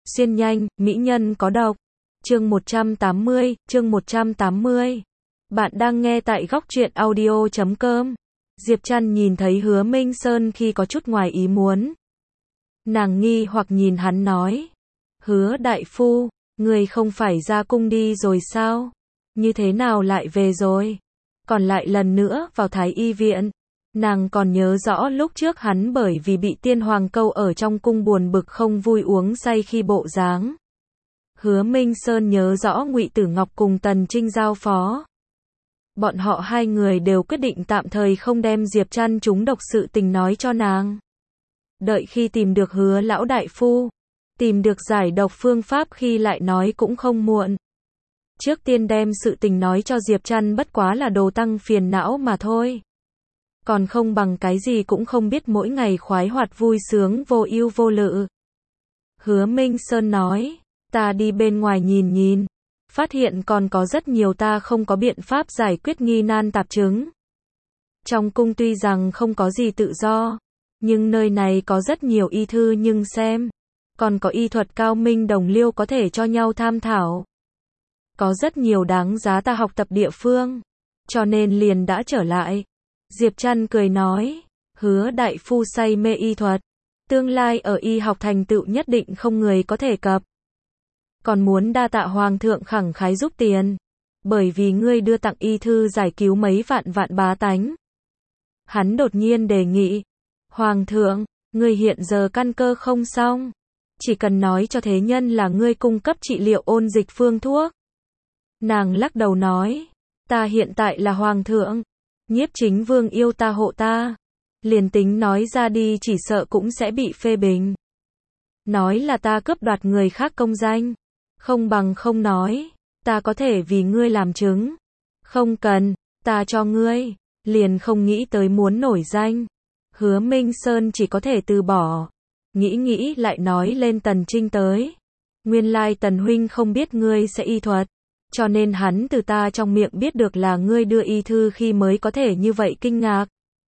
Xuyên nhanh, mỹ nhân có độc. Chương 180, chương 180. Bạn đang nghe tại góc truyện audio.com. Diệp Trăn nhìn thấy Hứa Minh Sơn khi có chút ngoài ý muốn. Nàng nghi hoặc nhìn hắn nói. Hứa đại phu, người không phải ra cung đi rồi sao? Như thế nào lại về rồi? Còn lại lần nữa vào Thái Y viện. Nàng còn nhớ rõ lúc trước hắn bởi vì bị tiên hoàng câu ở trong cung buồn bực không vui uống say khi bộ dáng. Hứa Minh Sơn nhớ rõ Ngụy Tử Ngọc cùng Tần Trinh giao phó. Bọn họ hai người đều quyết định tạm thời không đem Diệp Trăn trúng độc sự tình nói cho nàng. Đợi khi tìm được Hứa lão đại phu, tìm được giải độc phương pháp khi lại nói cũng không muộn. Trước tiên đem sự tình nói cho Diệp Trăn bất quá là đồ tăng phiền não mà thôi. Còn không bằng cái gì cũng không biết mỗi ngày khoái hoạt vui sướng vô ưu vô lự. Hứa Minh Sơn nói, ta đi bên ngoài nhìn nhìn, phát hiện còn có rất nhiều ta không có biện pháp giải quyết nghi nan tạp chứng. Trong cung tuy rằng không có gì tự do, nhưng nơi này có rất nhiều y thư nhưng xem, còn có y thuật cao minh đồng liêu có thể cho nhau tham thảo. Có rất nhiều đáng giá ta học tập địa phương, cho nên liền đã trở lại. Diệp Trăn cười nói, Hứa đại phu say mê y thuật, tương lai ở y học thành tựu nhất định không người có thể cập. Còn muốn đa tạ hoàng thượng khẳng khái giúp tiền, bởi vì ngươi đưa tặng y thư giải cứu mấy vạn vạn bá tánh. Hắn đột nhiên đề nghị, hoàng thượng, ngươi hiện giờ căn cơ không xong, chỉ cần nói cho thế nhân là ngươi cung cấp trị liệu ôn dịch phương thuốc. Nàng lắc đầu nói, ta hiện tại là hoàng thượng, Nhiếp Chính Vương yêu ta hộ ta, liền tính nói ra đi chỉ sợ cũng sẽ bị phê bình. Nói là ta cướp đoạt người khác công danh, không bằng không nói, ta có thể vì ngươi làm chứng. Không cần, ta cho ngươi, liền không nghĩ tới muốn nổi danh. Hứa Minh Sơn chỉ có thể từ bỏ, nghĩ lại nói lên Tần Trinh tới. Nguyên lai Tần huynh không biết ngươi sẽ y thuật, cho nên hắn từ ta trong miệng biết được là ngươi đưa y thư khi mới có thể như vậy kinh ngạc.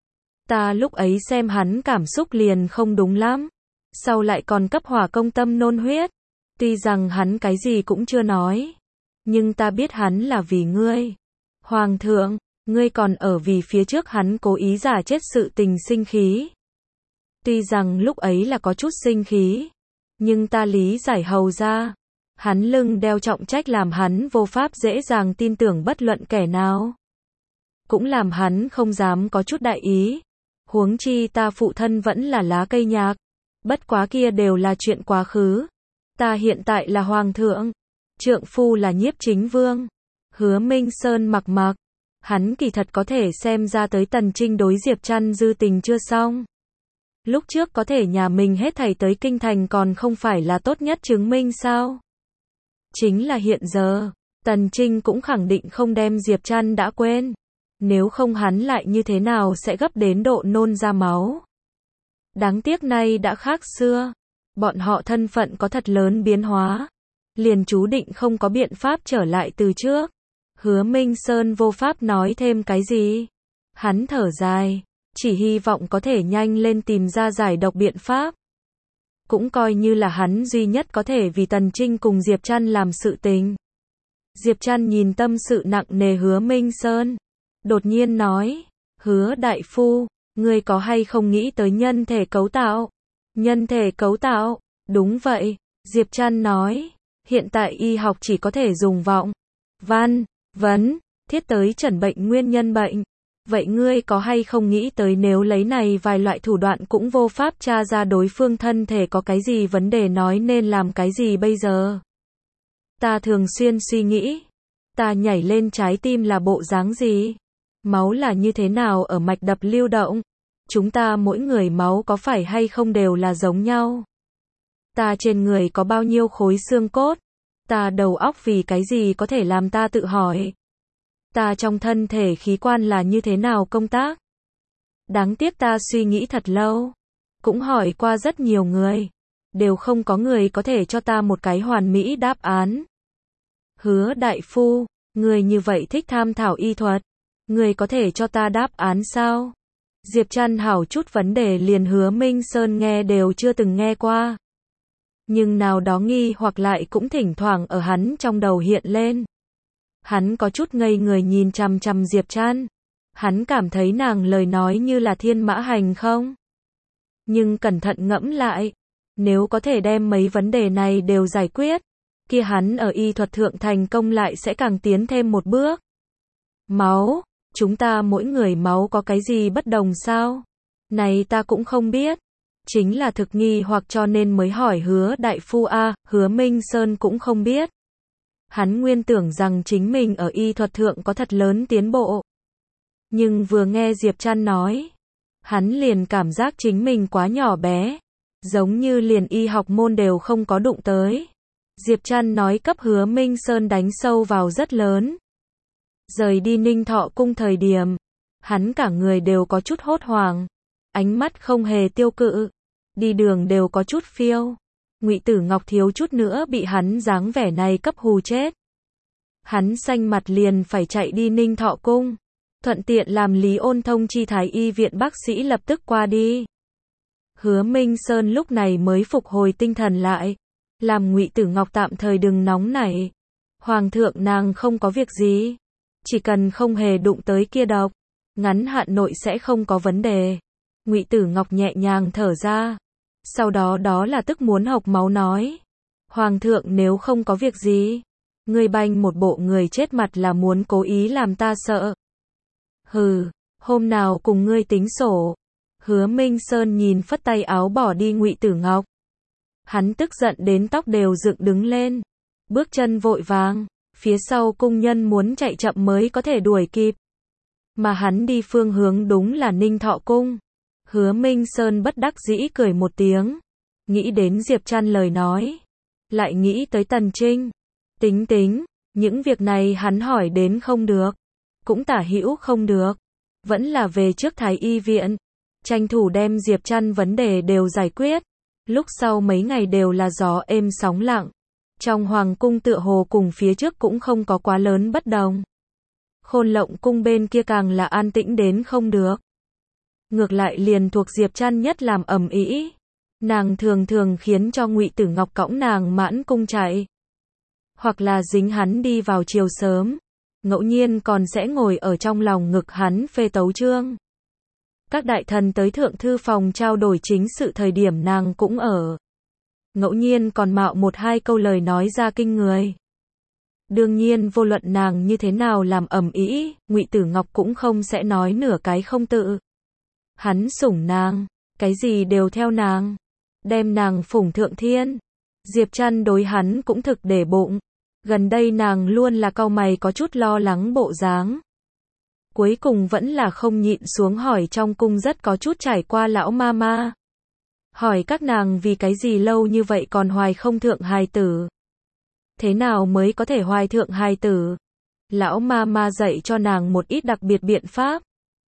Ta lúc ấy xem hắn cảm xúc liền không đúng lắm, sau lại còn cấp hỏa công tâm nôn huyết. Tuy rằng hắn cái gì cũng chưa nói, nhưng ta biết hắn là vì ngươi. Hoàng thượng, ngươi còn ở vì phía trước hắn cố ý giả chết sự tình sinh khí. Tuy rằng lúc ấy là có chút sinh khí, nhưng ta lý giải hầu ra. Hắn lưng đeo trọng trách làm hắn vô pháp dễ dàng tin tưởng bất luận kẻ nào. Cũng làm hắn không dám có chút đại ý. Huống chi ta phụ thân vẫn là lá cây nhạc. Bất quá kia đều là chuyện quá khứ. Ta hiện tại là hoàng thượng. Trượng phu là Nhiếp Chính Vương. Hứa Minh Sơn mặc mặc. Hắn kỳ thật có thể xem ra tới Tần Trinh đối Diệp Trăn dư tình chưa xong. Lúc trước có thể nhà mình hết thảy tới kinh thành còn không phải là tốt nhất chứng minh sao? Chính là hiện giờ, Tần Trinh cũng khẳng định không đem Diệp Trăn đã quên. Nếu không hắn lại như thế nào sẽ gấp đến độ nôn ra máu. Đáng tiếc nay đã khác xưa. Bọn họ thân phận có thật lớn biến hóa. Liền chú định không có biện pháp trở lại từ trước. Hứa Minh Sơn vô pháp nói thêm cái gì. Hắn thở dài, chỉ hy vọng có thể nhanh lên tìm ra giải độc biện pháp. Cũng coi như là hắn duy nhất có thể vì Tần Trinh cùng Diệp Trăn làm sự tình. Diệp Trăn nhìn tâm sự nặng nề Hứa Minh Sơn, đột nhiên nói, Hứa đại phu, ngươi có hay không nghĩ tới nhân thể cấu tạo? Nhân thể cấu tạo, đúng vậy, Diệp Trăn nói, hiện tại y học chỉ có thể dùng vọng, văn, vấn, thiết tới chẩn bệnh nguyên nhân bệnh. Vậy ngươi có hay không nghĩ tới nếu lấy này vài loại thủ đoạn cũng vô pháp tra ra đối phương thân thể có cái gì vấn đề nói nên làm cái gì bây giờ? Ta thường xuyên suy nghĩ, ta nhảy lên trái tim là bộ dáng gì? Máu là như thế nào ở mạch đập lưu động? Chúng ta mỗi người máu có phải hay không đều là giống nhau? Ta trên người có bao nhiêu khối xương cốt? Ta đầu óc vì cái gì có thể làm ta tự hỏi? Ta trong thân thể khí quan là như thế nào công tác? Đáng tiếc ta suy nghĩ thật lâu, cũng hỏi qua rất nhiều người, đều không có người có thể cho ta một cái hoàn mỹ đáp án. Hứa đại phu, người như vậy thích tham thảo y thuật, người có thể cho ta đáp án sao? Diệp Trăn hảo chút vấn đề liền Hứa Minh Sơn nghe đều chưa từng nghe qua. Nhưng nào đó nghi hoặc lại cũng thỉnh thoảng ở hắn trong đầu hiện lên. Hắn có chút ngây người nhìn chằm chằm Diệp Trăn. Hắn cảm thấy nàng lời nói như là thiên mã hành không? Nhưng cẩn thận ngẫm lại, nếu có thể đem mấy vấn đề này đều giải quyết, kia hắn ở y thuật thượng thành công lại sẽ càng tiến thêm một bước. Máu, chúng ta mỗi người máu có cái gì bất đồng sao? Này ta cũng không biết. Chính là thực nghi hoặc cho nên mới hỏi Hứa đại phu a. Hứa Minh Sơn cũng không biết. Hắn nguyên tưởng rằng chính mình ở y thuật thượng có thật lớn tiến bộ. Nhưng vừa nghe Diệp Trăn nói, hắn liền cảm giác chính mình quá nhỏ bé, giống như liền y học môn đều không có đụng tới. Diệp Trăn nói cấp Hứa Minh Sơn đánh sâu vào rất lớn. Rời đi Ninh Thọ cung thời điểm, hắn cả người đều có chút hốt hoảng, ánh mắt không hề tiêu cự, đi đường đều có chút phiêu. Ngụy Tử Ngọc thiếu chút nữa bị hắn dáng vẻ này cấp hù chết. Hắn xanh mặt liền phải chạy đi Ninh Thọ cung, thuận tiện làm Lý Ôn thông chi Thái y viện bác sĩ lập tức qua đi. Hứa Minh Sơn lúc này mới phục hồi tinh thần lại, làm Ngụy Tử Ngọc tạm thời đừng nóng nảy. Hoàng thượng nàng không có việc gì, chỉ cần không hề đụng tới kia độc, ngắn hạn nội sẽ không có vấn đề. Ngụy Tử Ngọc nhẹ nhàng thở ra, sau đó đó là tức muốn hộc máu nói. Hoàng thượng nếu không có việc gì, ngươi banh một bộ người chết mặt là muốn cố ý làm ta sợ. Hừ, hôm nào cùng ngươi tính sổ. Hứa Minh Sơn nhìn phất tay áo bỏ đi Ngụy Tử Ngọc. Hắn tức giận đến tóc đều dựng đứng lên, bước chân vội vàng, phía sau cung nhân muốn chạy chậm mới có thể đuổi kịp. Mà hắn đi phương hướng đúng là Ninh Thọ cung. Hứa Minh Sơn bất đắc dĩ cười một tiếng, nghĩ đến Diệp Trăn lời nói, lại nghĩ tới Tần Trinh. Tính, những việc này hắn hỏi đến không được, cũng tả hữu không được, vẫn là về trước Thái y viện, tranh thủ đem Diệp Trăn vấn đề đều giải quyết. Lúc sau mấy ngày đều là gió êm sóng lặng, trong hoàng cung tựa hồ cùng phía trước cũng không có quá lớn bất đồng. Khôn Lộng cung bên kia càng là an tĩnh đến không được. Ngược lại liền thuộc Diệp Trăn nhất làm ầm ĩ. Nàng thường thường khiến cho Ngụy Tử Ngọc cõng nàng mãn cung chạy, hoặc là dính hắn đi vào chiều sớm, ngẫu nhiên còn sẽ ngồi ở trong lòng ngực hắn phê tấu chương. Các đại thần tới thượng thư phòng trao đổi chính sự thời điểm nàng cũng ở. Ngẫu nhiên còn mạo một hai câu lời nói ra kinh người. Đương nhiên vô luận nàng như thế nào làm ầm ĩ, Ngụy Tử Ngọc cũng không sẽ nói nửa cái không tự. Hắn sủng nàng, cái gì đều theo nàng, đem nàng phủng thượng thiên. Diệp Trăn đối hắn cũng thực để bụng. Gần đây nàng luôn là cau mày có chút lo lắng bộ dáng. Cuối cùng vẫn là không nhịn xuống hỏi trong cung rất có chút trải qua lão mama. Hỏi các nàng vì cái gì lâu như vậy còn hoài không thượng hài tử. Thế nào mới có thể hoài thượng hài tử? Lão mama dạy cho nàng một ít đặc biệt biện pháp,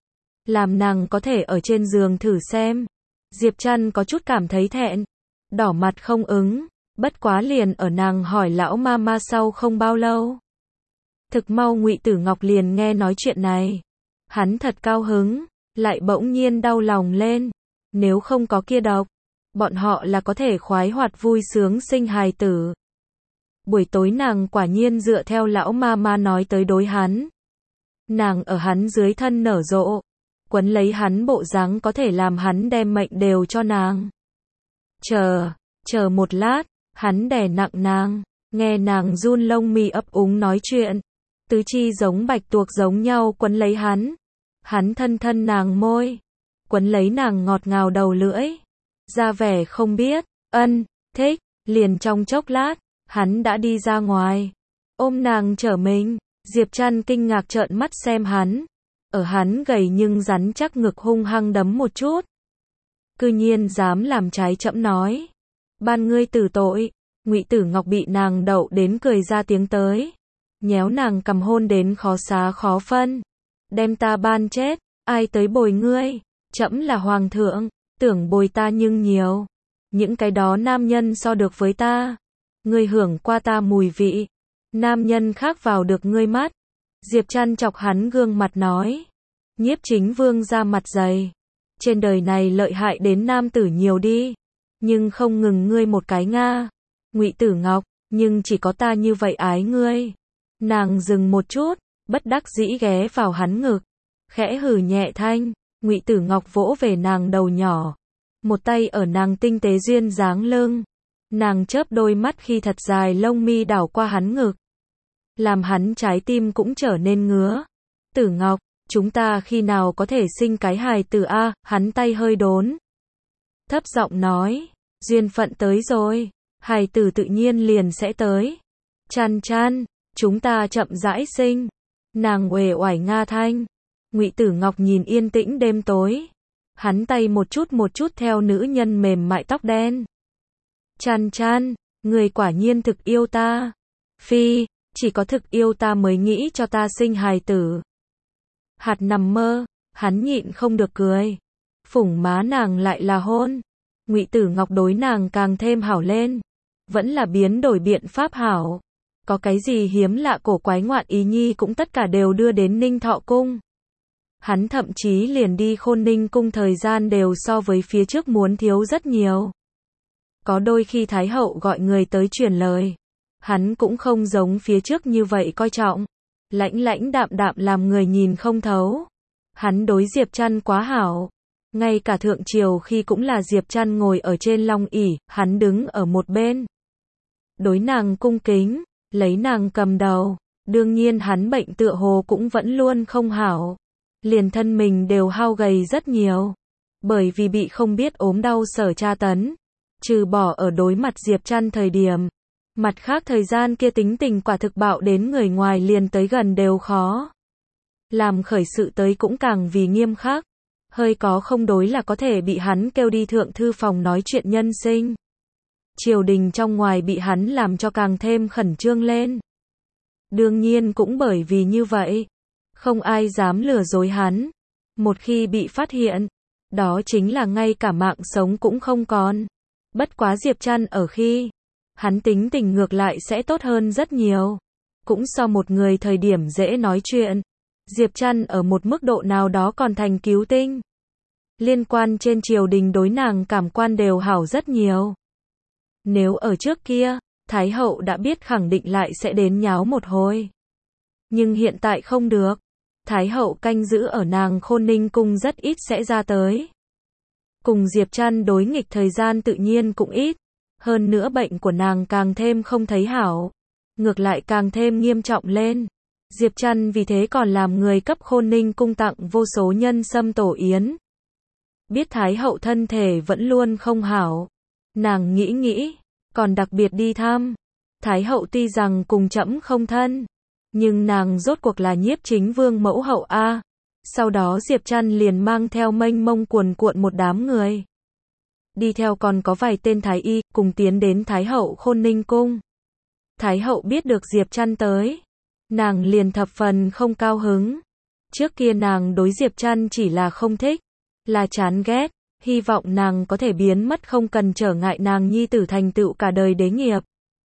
làm nàng có thể ở trên giường thử xem. Diệp Trăn có chút cảm thấy thẹn, đỏ mặt không ứng, bất quá liền ở nàng hỏi lão mama sau không bao lâu. Thực mau Ngụy Tử Ngọc liền nghe nói chuyện này. Hắn thật cao hứng, lại bỗng nhiên đau lòng lên. Nếu không có kia độc, bọn họ là có thể khoái hoạt vui sướng sinh hài tử. Buổi tối nàng quả nhiên dựa theo lão mama nói tới đối hắn. Nàng ở hắn dưới thân nở rộ, quấn lấy hắn bộ dáng có thể làm hắn đem mệnh đều cho nàng. Chờ một lát, hắn đè nặng nàng, nghe nàng run lông mi ấp úng nói chuyện. Tứ chi giống bạch tuộc giống nhau quấn lấy hắn. Hắn thân nàng môi, quấn lấy nàng ngọt ngào đầu lưỡi. Ra vẻ không biết, thích, liền trong chốc lát, hắn đã đi ra ngoài. Ôm nàng trở mình, Diệp Trăn kinh ngạc trợn mắt xem hắn. Ở hắn gầy nhưng rắn chắc ngực hung hăng đấm một chút. Cư nhiên dám làm trái trẫm nói. Ban ngươi tử tội. Ngụy Tử Ngọc bị nàng đậu đến cười ra tiếng tới. Nhéo nàng cầm hôn đến khó xá khó phân. Đem ta ban chết, ai tới bồi ngươi? Trẫm là hoàng thượng, tưởng bồi ta nhưng nhiều. Những cái đó nam nhân so được với ta. Ngươi hưởng qua ta mùi vị. Nam nhân khác vào được ngươi mắt. Diệp Trăn chọc hắn gương mặt nói. Nhiếp Chính Vương ra mặt dày. Trên đời này lợi hại đến nam tử nhiều đi. nhưng không ngừng ngươi một cái Nga. Ngụy Tử Ngọc, nhưng chỉ có ta như vậy ái ngươi. Nàng dừng một chút, bất đắc dĩ ghé vào hắn ngực, khẽ hừ nhẹ thanh. Ngụy Tử Ngọc vỗ về nàng đầu nhỏ, một tay ở nàng tinh tế duyên dáng lưng. Nàng chớp đôi mắt khi thật dài lông mi đảo qua hắn ngực, làm hắn trái tim cũng trở nên ngứa. Tử Ngọc, chúng ta khi nào có thể sinh cái hài tử a? Hắn tay hơi đốn, thấp giọng nói, duyên phận tới rồi, hài tử tự nhiên liền sẽ tới. Chan chan, chúng ta chậm rãi sinh. Nàng uể oải nga thanh. Ngụy Tử Ngọc nhìn yên tĩnh đêm tối, hắn tay một chút theo nữ nhân mềm mại tóc đen. Chan chan, người quả nhiên thực yêu ta. Phi, chỉ có thực yêu ta mới nghĩ cho ta sinh hài tử. Hạt nằm mơ, hắn nhịn không được cười. Phủng má nàng lại là hôn. Ngụy Tử Ngọc đối nàng càng thêm hảo lên. Vẫn là biến đổi biện pháp hảo. Có cái gì hiếm lạ cổ quái ngoạn ý nhi cũng tất cả đều đưa đến Ninh Thọ Cung. Hắn thậm chí liền đi Khôn Ninh Cung thời gian đều so với phía trước muốn thiếu rất nhiều. Có đôi khi Thái Hậu gọi người tới truyền lời, hắn cũng không giống phía trước như vậy coi trọng. Lãnh lãnh đạm đạm làm người nhìn không thấu. Hắn đối Diệp Trăn quá hảo. Ngay cả thượng triều khi cũng là Diệp Trăn ngồi ở trên long ỷ, hắn đứng ở một bên. Đối nàng cung kính, lấy nàng cầm đầu. Đương nhiên hắn bệnh tựa hồ cũng vẫn luôn không hảo. Liền thân mình đều hao gầy rất nhiều. Bởi vì bị không biết ốm đau sở tra tấn. Trừ bỏ ở đối mặt Diệp Trăn thời điểm. Mặt khác thời gian kia tính tình quả thực bạo đến người ngoài liền tới gần đều khó. Làm khởi sự tới cũng càng vì nghiêm khắc. Hơi có không đối là có thể bị hắn kêu đi thượng thư phòng nói chuyện nhân sinh. Triều đình trong ngoài bị hắn làm cho càng thêm khẩn trương lên. Đương nhiên cũng bởi vì như vậy, không ai dám lừa dối hắn. Một khi bị phát hiện, đó chính là ngay cả mạng sống cũng không còn. Bất quá Diệp Trăn ở khi hắn tính tình ngược lại sẽ tốt hơn rất nhiều. Cũng so một người thời điểm dễ nói chuyện. Diệp Trăn ở một mức độ nào đó còn thành cứu tinh. Liên quan trên triều đình đối nàng cảm quan đều hảo rất nhiều. Nếu ở trước kia, Thái Hậu đã biết khẳng định lại sẽ đến nháo một hồi. Nhưng hiện tại không được. Thái Hậu canh giữ ở nàng Khôn Ninh Cung rất ít sẽ ra tới. Cùng Diệp Trăn đối nghịch thời gian tự nhiên cũng ít. Hơn nữa bệnh của nàng càng thêm không thấy hảo. Ngược lại càng thêm nghiêm trọng lên. Diệp Trăn vì thế còn làm người cấp Khôn Ninh Cung tặng vô số nhân sâm tổ yến. Biết Thái Hậu thân thể vẫn luôn không hảo. Nàng nghĩ, còn đặc biệt đi thăm. Thái Hậu tuy rằng cùng trẫm không thân, nhưng nàng rốt cuộc là Nhiếp Chính Vương mẫu hậu a. Sau đó Diệp Trăn liền mang theo mênh mông cuồn cuộn một đám người. Đi theo còn có vài tên thái y, cùng tiến đến Thái Hậu Khôn Ninh Cung. Thái Hậu biết được Diệp Trăn tới, nàng liền thập phần không cao hứng. Trước kia nàng đối Diệp Trăn chỉ là không thích, là chán ghét, hy vọng nàng có thể biến mất không cần trở ngại nàng nhi tử thành tựu cả đời đế nghiệp.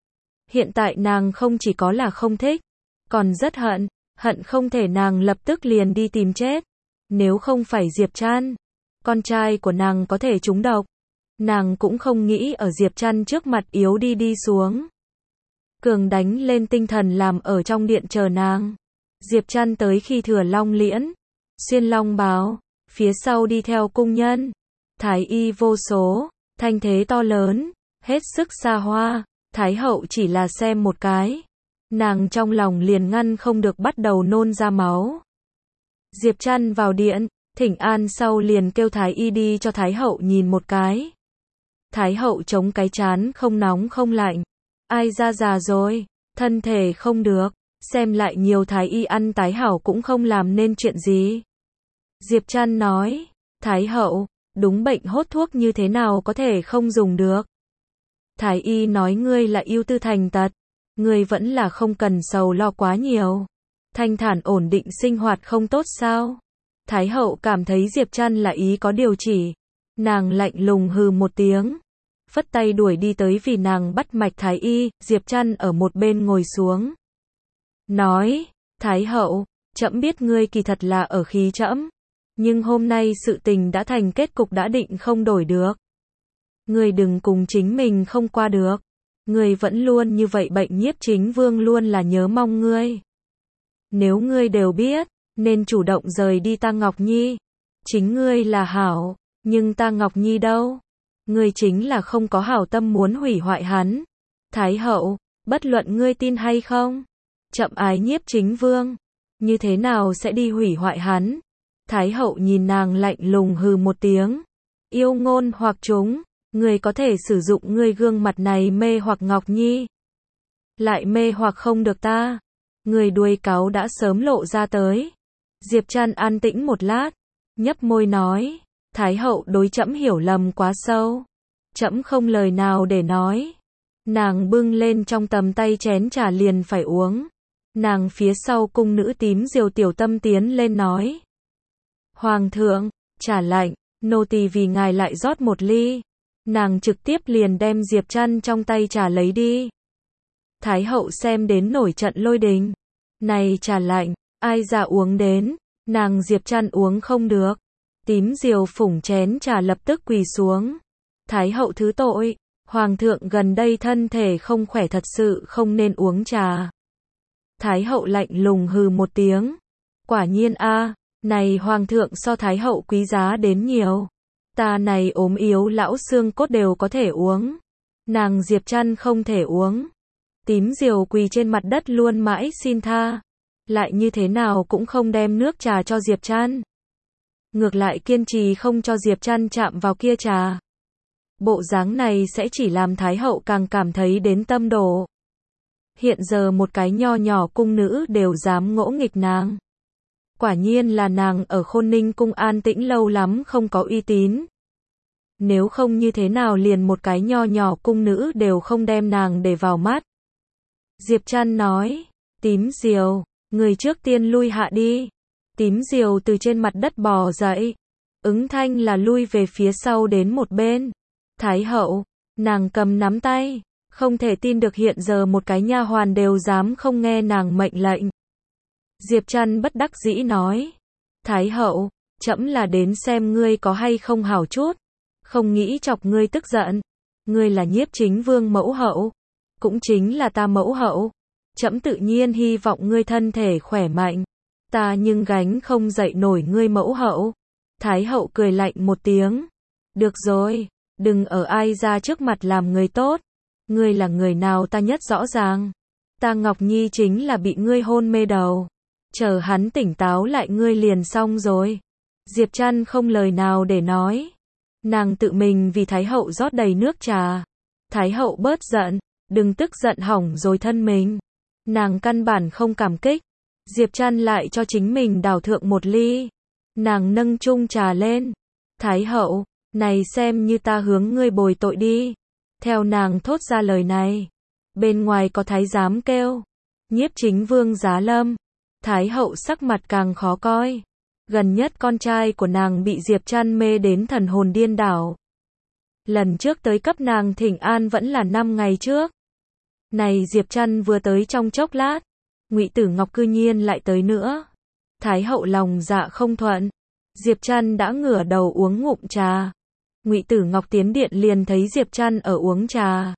Hiện tại nàng không chỉ có là không thích, còn rất hận không thể nàng lập tức liền đi tìm chết. Nếu không phải Diệp Trăn, con trai của nàng có thể trúng độc, nàng cũng không nghĩ ở Diệp Trăn trước mặt yếu đi xuống. Cường đánh lên tinh thần làm ở trong điện chờ nàng. Diệp Trăn tới khi thừa long liễn, xuyên long bào, phía sau đi theo cung nhân, thái y vô số, thanh thế to lớn, hết sức xa hoa. Thái Hậu chỉ là xem một cái, nàng trong lòng liền ngăn không được bắt đầu nôn ra máu. Diệp Trăn vào điện, thỉnh an sau liền kêu thái y đi cho Thái Hậu nhìn một cái. Thái Hậu chống cái trán không nóng không lạnh. Ai ra già rồi, thân thể không được, xem lại nhiều thái y ăn tái hảo cũng không làm nên chuyện gì. Diệp Trăn nói, Thái Hậu, đúng bệnh hốt thuốc như thế nào có thể không dùng được. Thái y nói ngươi là ưu tư thành tật, ngươi vẫn là không cần sầu lo quá nhiều. Thanh thản ổn định sinh hoạt không tốt sao? Thái Hậu cảm thấy Diệp Trăn là ý có điều chỉ. Nàng lạnh lùng hừ một tiếng, phất tay đuổi đi tới vì nàng bắt mạch thái y. Diệp Trăn ở một bên ngồi xuống, nói, Thái Hậu, trẫm biết ngươi kỳ thật là ở khí trẫm, nhưng hôm nay sự tình đã thành kết cục đã định không đổi được. Ngươi đừng cùng chính mình không qua được. Ngươi vẫn luôn như vậy bệnh Nhiếp Chính Vương luôn là nhớ mong ngươi. Nếu ngươi đều biết, nên chủ động rời đi ta Ngọc Nhi. Chính ngươi là hảo, nhưng ta Ngọc Nhi đâu? Ngươi chính là không có hảo tâm muốn hủy hoại hắn. Thái hậu, bất luận ngươi tin hay không, chậm ái Nhiếp Chính Vương, như thế nào sẽ đi hủy hoại hắn? Thái hậu nhìn nàng lạnh lùng hừ một tiếng. Yêu ngôn hoặc chúng, ngươi có thể sử dụng ngươi gương mặt này mê hoặc Ngọc Nhi, lại mê hoặc không được ta. Ngươi đuôi cáo đã sớm lộ ra tới. Diệp Trăn an tĩnh một lát, nhấp môi nói, Thái hậu đối trẫm hiểu lầm quá sâu. Trẫm không lời nào để nói. Nàng bưng lên trong tầm tay chén trà liền phải uống. Nàng phía sau cung nữ tím Diều Tiểu Tâm tiến lên nói. Hoàng thượng, trà lạnh, nô tỳ vì ngài lại rót một ly. Nàng trực tiếp liền đem Diệp Trăn trong tay trà lấy đi. Thái hậu xem đến nổi trận lôi đình. Này trà lạnh, ai ra uống đến, nàng Diệp Trăn uống không được. Tím Diều phủng chén trà lập tức quỳ xuống. Thái hậu thứ tội, hoàng thượng gần đây thân thể không khỏe thật sự không nên uống trà. Thái hậu lạnh lùng hừ một tiếng. Quả nhiên a, này hoàng thượng so thái hậu quý giá đến nhiều. Ta này ốm yếu lão xương cốt đều có thể uống. Nàng Diệp Trăn không thể uống. Tím Diều quỳ trên mặt đất luôn mãi xin tha. Lại như thế nào cũng không đem nước trà cho Diệp Trăn. Ngược lại kiên trì không cho Diệp Trăn chạm vào kia trà. Bộ dáng này sẽ chỉ làm Thái hậu càng cảm thấy đến tâm đổ. Hiện giờ một cái nho nhỏ cung nữ đều dám ngỗ nghịch nàng. Quả nhiên là nàng ở Khôn Ninh cung an tĩnh lâu lắm không có uy tín. Nếu không như thế nào liền một cái nho nhỏ cung nữ đều không đem nàng để vào mắt. Diệp Trăn nói, Tím Diều, người trước tiên lui hạ đi. Tím Diều từ trên mặt đất bò dậy. Ứng thanh là lui về phía sau đến một bên. Thái hậu, nàng cầm nắm tay, không thể tin được hiện giờ một cái nha hoàn đều dám không nghe nàng mệnh lệnh. Diệp Trăn bất đắc dĩ nói, Thái hậu, trẫm là đến xem ngươi có hay không hảo chút, không nghĩ chọc ngươi tức giận. Ngươi là Nhiếp Chính Vương mẫu hậu, cũng chính là ta mẫu hậu. Trẫm tự nhiên hy vọng ngươi thân thể khỏe mạnh, ta nhưng gánh không dậy nổi ngươi mẫu hậu. Thái hậu cười lạnh một tiếng, được rồi, đừng ở ai ra trước mặt làm người tốt. Ngươi là người nào ta nhất rõ ràng. Ta Ngọc Nhi chính là bị ngươi hôn mê đầu. Chờ hắn tỉnh táo lại ngươi liền xong rồi. Diệp Trăn không lời nào để nói. Nàng tự mình vì Thái hậu rót đầy nước trà. Thái hậu bớt giận, đừng tức giận hỏng rồi thân mình. Nàng căn bản không cảm kích. Diệp Trăn lại cho chính mình đảo thượng một ly. Nàng nâng chung trà lên. Thái hậu, này xem như ta hướng ngươi bồi tội đi. Theo nàng thốt ra lời này, bên ngoài có thái giám kêu, Nhiếp Chính Vương giá lâm. Thái hậu sắc mặt càng khó coi. Gần nhất con trai của nàng bị Diệp Trăn mê đến thần hồn điên đảo. Lần trước tới cấp nàng thỉnh an vẫn là 5 ngày trước. Này Diệp Trăn vừa tới trong chốc lát, Ngụy Tử Ngọc cư nhiên lại tới nữa. Thái hậu lòng dạ không thuận. Diệp Trăn đã ngửa đầu uống ngụm trà. Ngụy Tử Ngọc tiến điện liền thấy Diệp Trăn ở uống trà.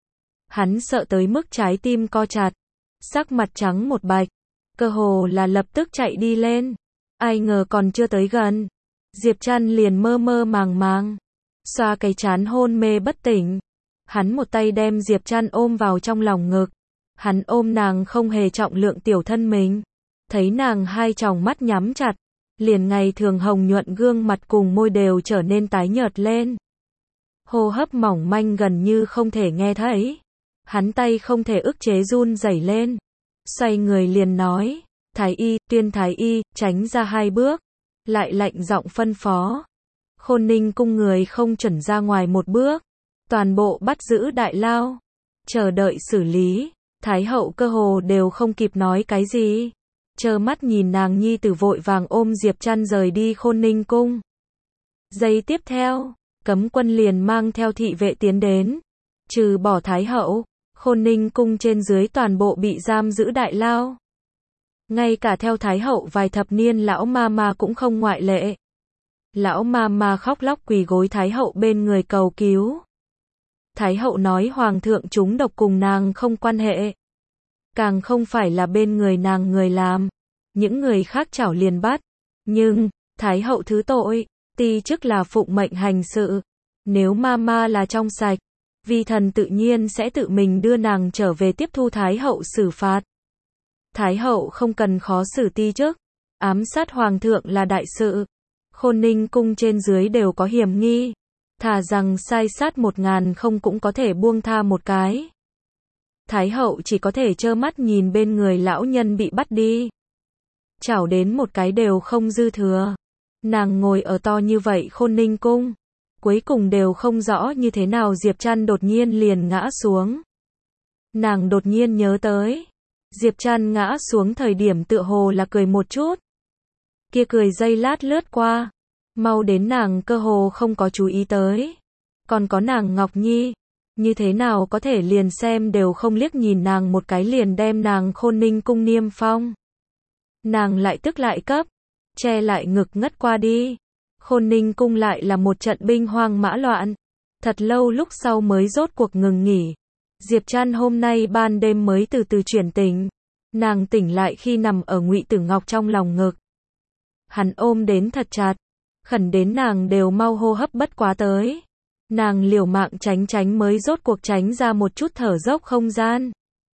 Hắn sợ tới mức trái tim co chặt, sắc mặt trắng một bạch, cơ hồ là lập tức chạy đi lên. Ai ngờ còn chưa tới gần, Diệp Trăn liền mơ mơ màng màng, xoa cái trán hôn mê bất tỉnh. Hắn một tay đem Diệp Trăn ôm vào trong lòng ngực. Hắn ôm nàng không hề trọng lượng tiểu thân mình. Thấy nàng hai tròng mắt nhắm chặt, liền ngày thường hồng nhuận gương mặt cùng môi đều trở nên tái nhợt lên. Hô hấp mỏng manh gần như không thể nghe thấy. Hắn tay không thể ức chế run rẩy lên. Xoay người liền nói, Thái y, Tuyên Thái y, tránh ra 2 bước. Lại lạnh giọng phân phó. Khôn Ninh cung người không chuẩn ra ngoài 1 bước. Toàn bộ bắt giữ đại lao. Chờ đợi xử lý. Thái hậu cơ hồ đều không kịp nói cái gì. Trơ mắt nhìn nàng nhi tử vội vàng ôm Diệp Trăn rời đi Khôn Ninh cung. Giây tiếp theo, cấm quân liền mang theo thị vệ tiến đến. Trừ bỏ Thái hậu, Khôn Ninh cung trên dưới toàn bộ bị giam giữ đại lao. Ngay cả theo Thái hậu vài thập niên lão ma cũng không ngoại lệ. Lão ma khóc lóc quỳ gối Thái hậu bên người cầu cứu. Thái hậu nói hoàng thượng trúng độc cùng nàng không quan hệ. Càng không phải là bên người nàng người làm. Những người khác chảo liền bắt. Nhưng, Thái hậu thứ tội, ti chức là phụng mệnh hành sự. Nếu mama là trong sạch, vi thần tự nhiên sẽ tự mình đưa nàng trở về tiếp thu Thái hậu xử phạt. Thái hậu không cần khó xử ti chức. Ám sát hoàng thượng là đại sự. Khôn Ninh cung trên dưới đều có hiểm nghi. Thà rằng sai sát 1000 không cũng có thể buông tha một cái. Thái hậu chỉ có thể trơ mắt nhìn bên người lão nhân bị bắt đi. Chảo đến một cái đều không dư thừa. Nàng ngồi ở to như vậy Khôn Ninh cung. Cuối cùng đều không rõ như thế nào Diệp Trăn đột nhiên liền ngã xuống. Nàng đột nhiên nhớ tới. Diệp Trăn ngã xuống thời điểm tựa hồ là cười một chút. Kia cười giây lát lướt qua. Mau đến nàng cơ hồ không có chú ý tới. Còn có nàng Ngọc Nhi. Như thế nào có thể liền xem đều không liếc nhìn nàng một cái liền đem nàng Khôn Ninh cung niêm phong. Nàng lại tức lại cấp. Che lại ngực ngất qua đi. Khôn Ninh cung lại là một trận binh hoang mã loạn. Thật lâu lúc sau mới rốt cuộc ngừng nghỉ. Diệp Trăn hôm nay ban đêm mới từ từ chuyển tỉnh. Nàng tỉnh lại khi nằm ở Ngụy Tử Ngọc trong lòng ngực. Hắn ôm đến thật chặt. Khẩn đến nàng đều mau hô hấp bất quá tới. Nàng liều mạng tránh mới rốt cuộc tránh ra một chút thở dốc không gian.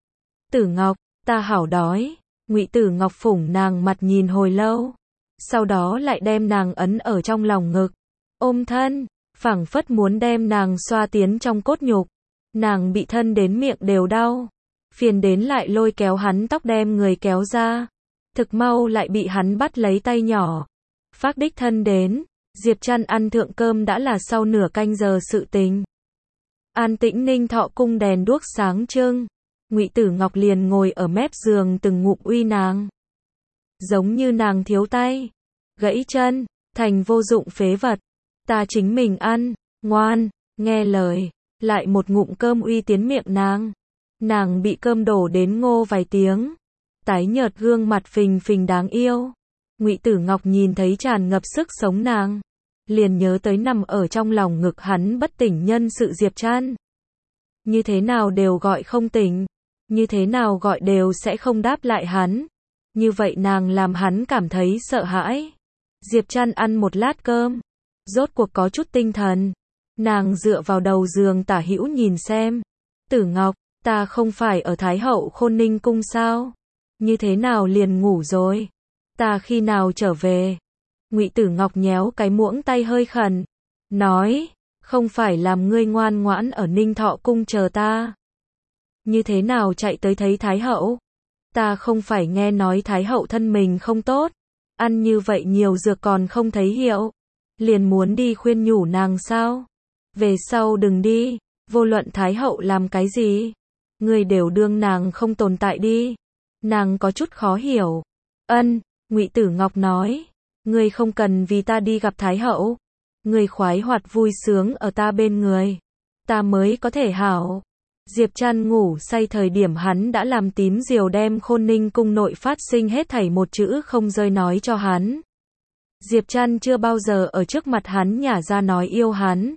Tử Ngọc, ta hảo đói. Ngụy Tử Ngọc phủng nàng mặt nhìn hồi lâu. Sau đó lại đem nàng ấn ở trong lòng ngực. Ôm thân, phảng phất muốn đem nàng xoa tiến trong cốt nhục. Nàng bị thân đến miệng đều đau. Phiền đến lại lôi kéo hắn tóc đem người kéo ra. Thực mau lại bị hắn bắt lấy tay nhỏ. Phác đích thân đến. Diệp Trăn ăn thượng cơm đã là sau nửa canh giờ sự tình. An tĩnh Ninh Thọ cung đèn đuốc sáng trưng. Ngụy Tử Ngọc liền ngồi ở mép giường từng ngụm uy nàng. Giống như nàng thiếu tay, gãy chân, thành vô dụng phế vật. Ta chính mình ăn, ngoan, nghe lời, lại một ngụm cơm uy tiến miệng nàng. Nàng bị cơm đổ đến ngô vài tiếng. Tái nhợt gương mặt phình phình đáng yêu. Ngụy Tử Ngọc nhìn thấy tràn ngập sức sống nàng. Liền nhớ tới nằm ở trong lòng ngực hắn bất tỉnh nhân sự Diệp Trăn. Như thế nào đều gọi không tỉnh. Như thế nào gọi đều sẽ không đáp lại hắn. Như vậy nàng làm hắn cảm thấy sợ hãi. Diệp Trăn ăn một lát cơm. Rốt cuộc có chút tinh thần. Nàng dựa vào đầu giường tả hữu nhìn xem. Tử Ngọc, ta không phải ở Thái hậu Khôn Ninh cung sao? Như thế nào liền ngủ rồi? Ta khi nào trở về? Ngụy Tử Ngọc nhéo cái muỗng tay hơi khẩn. Nói, không phải làm ngươi ngoan ngoãn ở Ninh Thọ cung chờ ta. Như thế nào chạy tới thấy Thái hậu? Ta không phải nghe nói Thái hậu thân mình không tốt. Ăn như vậy nhiều dược còn không thấy hiệu. Liền muốn đi khuyên nhủ nàng sao? Về sau đừng đi. Vô luận Thái hậu làm cái gì. Ngươi đều đương nàng không tồn tại đi. Nàng có chút khó hiểu. Ân, Ngụy Tử Ngọc nói. Ngươi không cần vì ta đi gặp Thái hậu. Ngươi khoái hoạt vui sướng ở ta bên người. Ta mới có thể hảo. Diệp Trăn ngủ say thời điểm hắn đã làm tím diều đem Khôn Ninh cung nội phát sinh hết thảy một chữ không rơi nói cho hắn. Diệp Trăn chưa bao giờ ở trước mặt hắn nhả ra nói yêu hắn.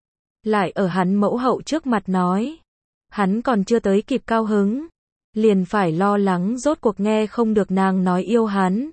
Lại ở hắn mẫu hậu trước mặt nói. Hắn còn chưa tới kịp cao hứng. Liền phải lo lắng rốt cuộc nghe không được nàng nói yêu hắn.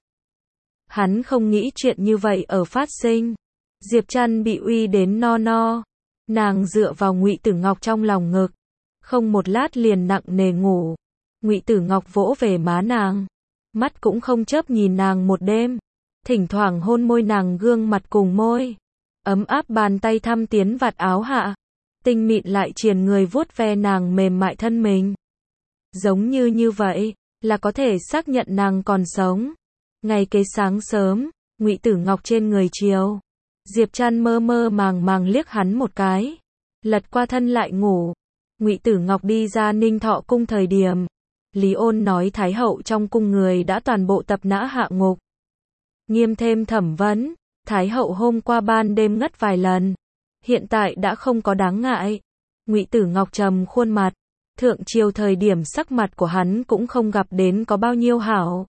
Hắn không nghĩ chuyện như vậy ở phát sinh. Diệp Trăn bị uy đến no no. Nàng dựa vào Ngụy Tử Ngọc trong lòng ngực. Không một lát liền nặng nề ngủ. Ngụy Tử Ngọc vỗ về má nàng. Mắt cũng không chớp nhìn nàng một đêm. Thỉnh thoảng hôn môi nàng gương mặt cùng môi. Ấm áp bàn tay thăm tiến vạt áo hạ. Tinh mịn lại triền người vuốt ve nàng mềm mại thân mình. Giống như vậy, là có thể xác nhận nàng còn sống. Ngày kế sáng sớm, Ngụy Tử Ngọc trên người chiều. Diệp Trăn mơ mơ màng liếc hắn một cái. Lật qua thân lại ngủ. Ngụy Tử Ngọc đi ra Ninh Thọ cung thời điểm. Lý Ôn nói Thái hậu trong cung người đã toàn bộ tập nã hạ ngục. Nghiêm thêm thẩm vấn. Thái hậu hôm qua ban đêm ngất vài lần. Hiện tại đã không có đáng ngại. Ngụy Tử Ngọc trầm khuôn mặt. Thượng triều thời điểm sắc mặt của hắn cũng không gặp đến có bao nhiêu hảo.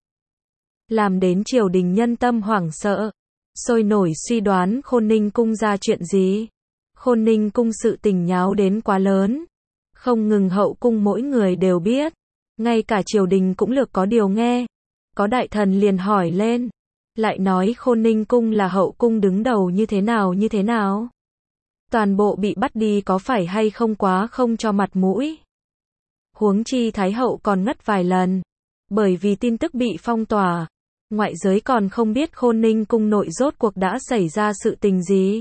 Làm đến triều đình nhân tâm hoảng sợ. Sôi nổi suy đoán Khôn Ninh cung ra chuyện gì. Khôn Ninh cung sự tình nháo đến quá lớn. Không ngừng hậu cung mỗi người đều biết. Ngay cả triều đình cũng lược có điều nghe. Có đại thần liền hỏi lên. Lại nói Khôn Ninh cung là hậu cung đứng đầu như thế nào. Toàn bộ bị bắt đi có phải hay không quá không cho mặt mũi. Huống chi Thái hậu còn ngất vài lần. Bởi vì tin tức bị phong tỏa. Ngoại giới còn không biết Khôn Ninh cung nội rốt cuộc đã xảy ra sự tình gì.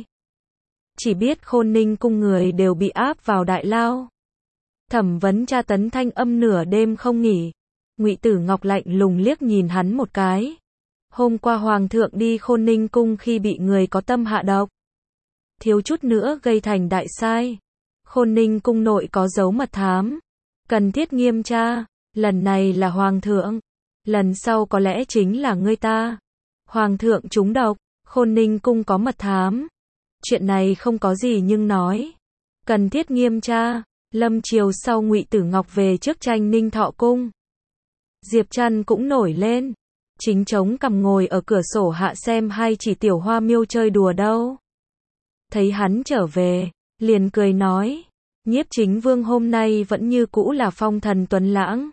Chỉ biết Khôn Ninh cung người đều bị áp vào đại lao. Thẩm vấn tra tấn thanh âm nửa đêm không nghỉ. Ngụy Tử Ngọc lạnh lùng liếc nhìn hắn một cái. Hôm qua hoàng thượng đi Khôn Ninh cung khi bị người có tâm hạ độc. Thiếu chút nữa gây thành đại sai. Khôn Ninh cung nội có dấu mật thám. Cần thiết nghiêm tra. Lần này là hoàng thượng. Lần sau có lẽ chính là ngươi ta. Hoàng thượng trúng độc. Khôn Ninh cung có mật thám. Chuyện này không có gì nhưng nói. Cần thiết nghiêm tra. Lâm chiều sau Ngụy Tử Ngọc về trước tranh Ninh Thọ cung. Diệp Trăn cũng nổi lên. Chính chống cằm ngồi ở cửa sổ hạ xem hay chỉ tiểu hoa miêu chơi đùa đâu. Thấy hắn trở về, liền cười nói. Nhiếp Chính Vương hôm nay vẫn như cũ là phong thần tuấn lãng.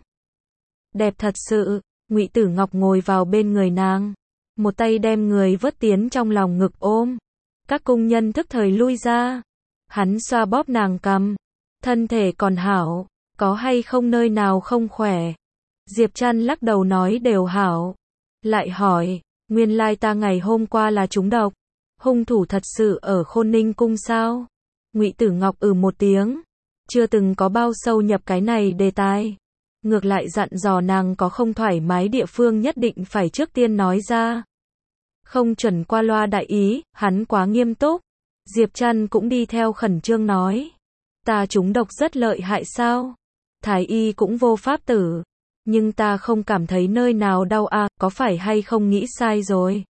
Đẹp thật sự. Ngụy Tử Ngọc ngồi vào bên người nàng. Một tay đem người vớt tiến trong lòng ngực ôm. Các cung nhân thức thời lui ra. Hắn xoa bóp nàng cằm. Thân thể còn hảo. Có hay không nơi nào không khỏe. Diệp Trăn lắc đầu nói đều hảo. Lại hỏi. Nguyên lai ta ngày hôm qua là trúng độc. Hung thủ thật sự ở Khôn Ninh cung sao? Ngụy Tử Ngọc một tiếng. Chưa từng có bao sâu nhập cái này đề tài. Ngược lại dặn dò nàng có không thoải mái địa phương nhất định phải trước tiên nói ra. Không chuẩn qua loa đại ý, hắn quá nghiêm túc. Diệp Trăn cũng đi theo khẩn trương nói. Ta trúng độc rất lợi hại sao? Thái y cũng vô pháp tử. Nhưng ta không cảm thấy nơi nào đau có phải hay không nghĩ sai rồi?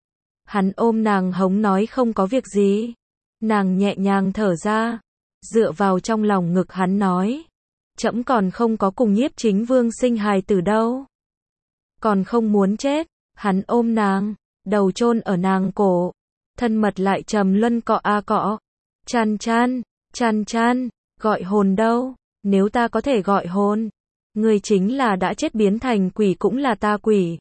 Hắn ôm nàng hống nói không có việc gì. Nàng nhẹ nhàng thở ra. Dựa vào trong lòng ngực hắn nói. Trẫm còn không có cùng Nhiếp Chính Vương sinh hài tử đâu. Còn không muốn chết. Hắn ôm nàng. Đầu chôn ở nàng cổ. Thân mật lại trầm luân cọ cọ. Chan chan, chan chan, gọi hồn đâu? Nếu ta có thể gọi hồn. Ngươi chính là đã chết biến thành quỷ cũng là ta quỷ.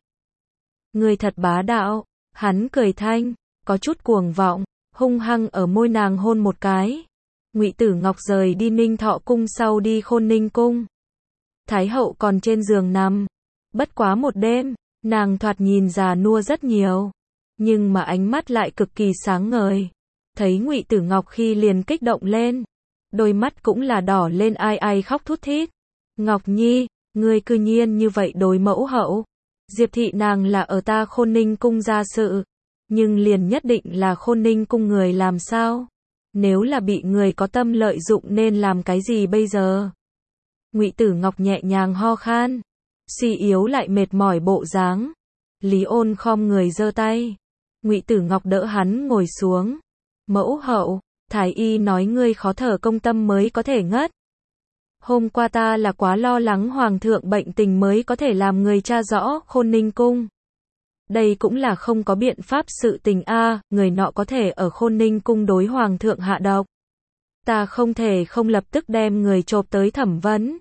Ngươi thật bá đạo. Hắn cười thanh, có chút cuồng vọng, hung hăng ở môi nàng hôn một cái. Ngụy Tử Ngọc rời đi Ninh Thọ cung sau đi Khôn Ninh cung. Thái hậu còn trên giường nằm. Bất quá một đêm, nàng thoạt nhìn già nua rất nhiều. Nhưng mà ánh mắt lại cực kỳ sáng ngời. Thấy Ngụy Tử Ngọc khi liền kích động lên. Đôi mắt cũng là đỏ lên ai khóc thút thít. Ngọc Nhi, ngươi cư nhiên như vậy đối mẫu hậu. Diệp thị nàng là ở ta Khôn Ninh cung ra sự. Nhưng liền nhất định là Khôn Ninh cung người làm sao? Nếu là bị người có tâm lợi dụng nên làm cái gì bây giờ? Ngụy Tử Ngọc nhẹ nhàng ho khan. Suy yếu lại mệt mỏi bộ dáng. Lý Ôn khom người giơ tay. Ngụy Tử Ngọc đỡ hắn ngồi xuống. Mẫu hậu, thái y nói ngươi khó thở công tâm mới có thể ngất. Hôm qua ta là quá lo lắng hoàng thượng bệnh tình mới có thể làm người tra rõ Khôn Ninh cung. Đây cũng là không có biện pháp sự tình người nọ có thể ở Khôn Ninh cung đối hoàng thượng hạ độc. Ta không thể không lập tức đem người chộp tới thẩm vấn.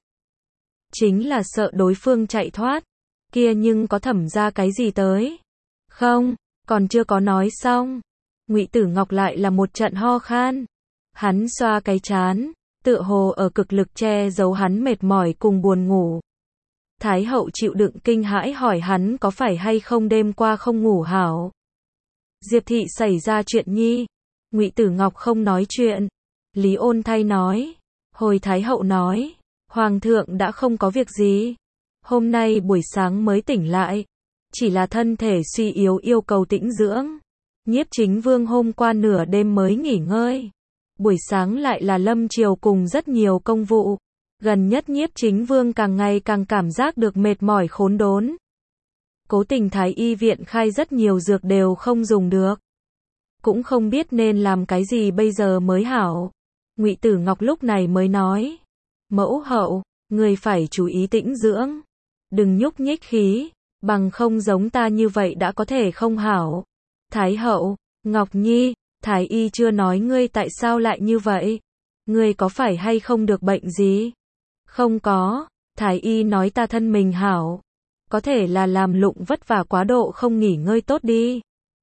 Chính là sợ đối phương chạy thoát. Kia nhưng có thẩm ra cái gì tới? Không, còn chưa có nói xong. Ngụy Tử Ngọc lại là một trận ho khan. Hắn xoa cái trán. Tựa hồ ở cực lực che giấu hắn mệt mỏi cùng buồn ngủ. Thái hậu chịu đựng kinh hãi hỏi hắn có phải hay không đêm qua không ngủ hảo. Diệp thị xảy ra chuyện nhi. Ngụy Tử Ngọc không nói chuyện. Lý Ôn thay nói. Hồi Thái hậu nói. Hoàng thượng đã không có việc gì. Hôm nay buổi sáng mới tỉnh lại. Chỉ là thân thể suy yếu yêu cầu tĩnh dưỡng. Nhiếp Chính Vương hôm qua nửa đêm mới nghỉ ngơi. Buổi sáng lại là lâm triều cùng rất nhiều công vụ. Gần nhất Nhiếp Chính Vương càng ngày càng cảm giác được mệt mỏi khốn đốn. Cố tình Thái y viện khai rất nhiều dược đều không dùng được. Cũng không biết nên làm cái gì bây giờ mới hảo. Ngụy Tử Ngọc lúc này mới nói. Mẫu hậu, người phải chú ý tĩnh dưỡng. Đừng nhúc nhích khí, bằng không giống ta như vậy đã có thể không hảo. Thái hậu, Ngọc Nhi, Thái y chưa nói ngươi tại sao lại như vậy? Ngươi có phải hay không được bệnh gì? Không có, Thái y nói ta thân mình hảo. Có thể là làm lụng vất vả quá độ không nghỉ ngơi tốt đi.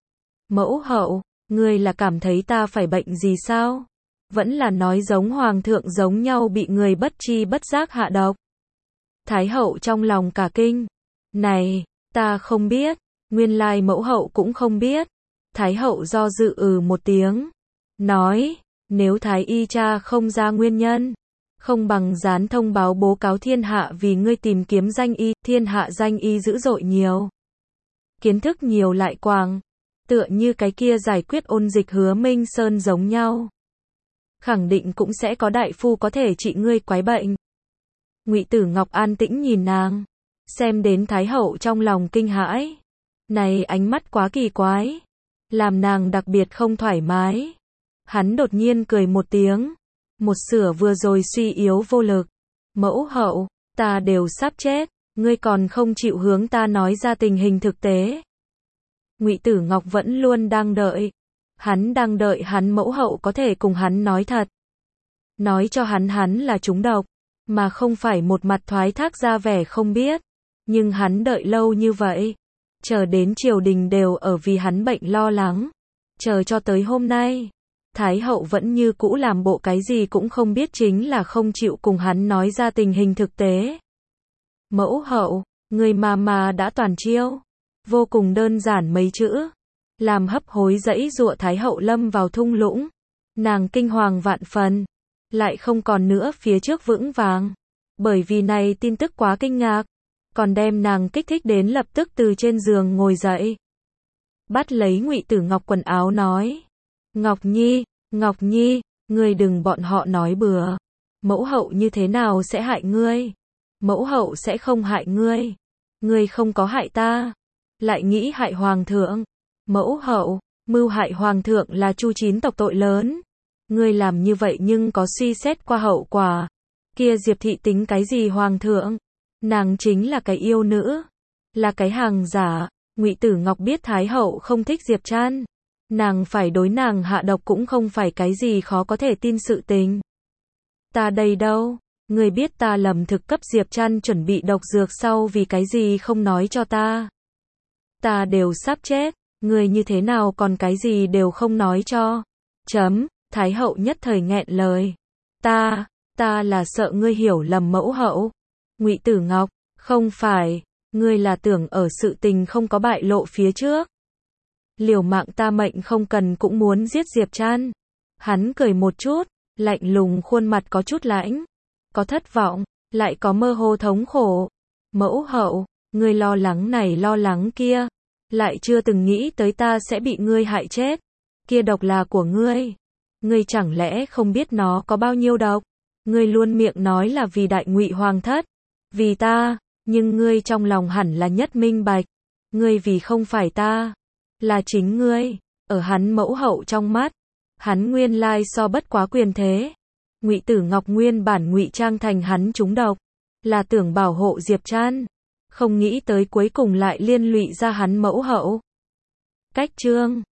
Mẫu hậu, ngươi là cảm thấy ta phải bệnh gì sao? Vẫn là nói giống hoàng thượng giống nhau bị người bất tri bất giác hạ độc. Thái hậu trong lòng cả kinh. Này, ta không biết, nguyên lai mẫu hậu cũng không biết. Thái hậu do dự một tiếng. Nói, nếu thái y tra không ra nguyên nhân, không bằng dán thông báo bố cáo thiên hạ vì ngươi tìm kiếm danh y, thiên hạ danh y dữ dội nhiều. Kiến thức nhiều lại quàng, tựa như cái kia giải quyết ôn dịch Hứa Minh Sơn giống nhau. Khẳng định cũng sẽ có đại phu có thể trị ngươi quái bệnh. Ngụy Tử Ngọc an tĩnh nhìn nàng, xem đến Thái hậu trong lòng kinh hãi. Này ánh mắt quá kỳ quái, làm nàng đặc biệt không thoải mái. Hắn đột nhiên cười một tiếng, một sửa vừa rồi suy yếu vô lực. Mẫu hậu, ta đều sắp chết, ngươi còn không chịu hướng ta nói ra tình hình thực tế. Ngụy Tử Ngọc vẫn luôn đang đợi. Hắn đang đợi hắn mẫu hậu có thể cùng hắn nói thật. Nói cho hắn là trúng độc, mà không phải một mặt thoái thác ra vẻ không biết. Nhưng hắn đợi lâu như vậy, chờ đến triều đình đều ở vì hắn bệnh lo lắng. Chờ cho tới hôm nay, Thái hậu vẫn như cũ làm bộ cái gì cũng không biết, chính là không chịu cùng hắn nói ra tình hình thực tế. Mẫu hậu, người mà đã toàn chiêu. Vô cùng đơn giản mấy chữ, làm hấp hối dãy dụa Thái hậu lâm vào thung lũng. Nàng kinh hoàng vạn phần, lại không còn nữa phía trước vững vàng. Bởi vì này tin tức quá kinh ngạc, còn đem nàng kích thích đến lập tức từ trên giường ngồi dậy. Bắt lấy Ngụy Tử Ngọc quần áo nói. Ngọc Nhi, ngươi đừng bọn họ nói bừa. Mẫu hậu như thế nào sẽ hại ngươi? Mẫu hậu sẽ không hại ngươi. Ngươi không có hại ta, lại nghĩ hại hoàng thượng. Mẫu hậu, mưu hại hoàng thượng là Chu Chín tộc tội lớn. Ngươi làm như vậy nhưng có suy xét qua hậu quả. Kia Diệp thị tính cái gì hoàng thượng? Nàng chính là cái yêu nữ, là cái hàng giả. Ngụy Tử Ngọc biết Thái hậu không thích Diệp Trăn, nàng phải đối nàng hạ độc cũng không phải cái gì khó có thể tin sự tình. Ta đây đâu? Ngươi biết ta lầm thực cấp Diệp Trăn chuẩn bị độc dược sau vì cái gì không nói cho ta? Ta đều sắp chết, ngươi như thế nào còn cái gì đều không nói cho? Thái hậu nhất thời nghẹn lời. Ta là sợ ngươi hiểu lầm mẫu hậu. Ngụy Tử Ngọc, không phải, ngươi là tưởng ở sự tình không có bại lộ phía trước. Liều mạng ta mệnh không cần cũng muốn giết Diệp Trăn. Hắn cười một chút, lạnh lùng khuôn mặt có chút lãnh, có thất vọng, lại có mơ hồ thống khổ. Mẫu hậu, ngươi lo lắng này lo lắng kia, lại chưa từng nghĩ tới ta sẽ bị ngươi hại chết. Kia độc là của ngươi. Ngươi chẳng lẽ không biết nó có bao nhiêu độc? Ngươi luôn miệng nói là vì đại Ngụy hoàng thất, vì ta, nhưng ngươi trong lòng hẳn là nhất minh bạch. Ngươi vì không phải ta, là chính ngươi. Ở hắn mẫu hậu trong mắt, hắn nguyên lai so bất quá quyền thế. Ngụy Tử Ngọc nguyên bản ngụy trang thành hắn trúng độc, là tưởng bảo hộ Diệp Trăn, không nghĩ tới cuối cùng lại liên lụy ra hắn mẫu hậu. Cách chương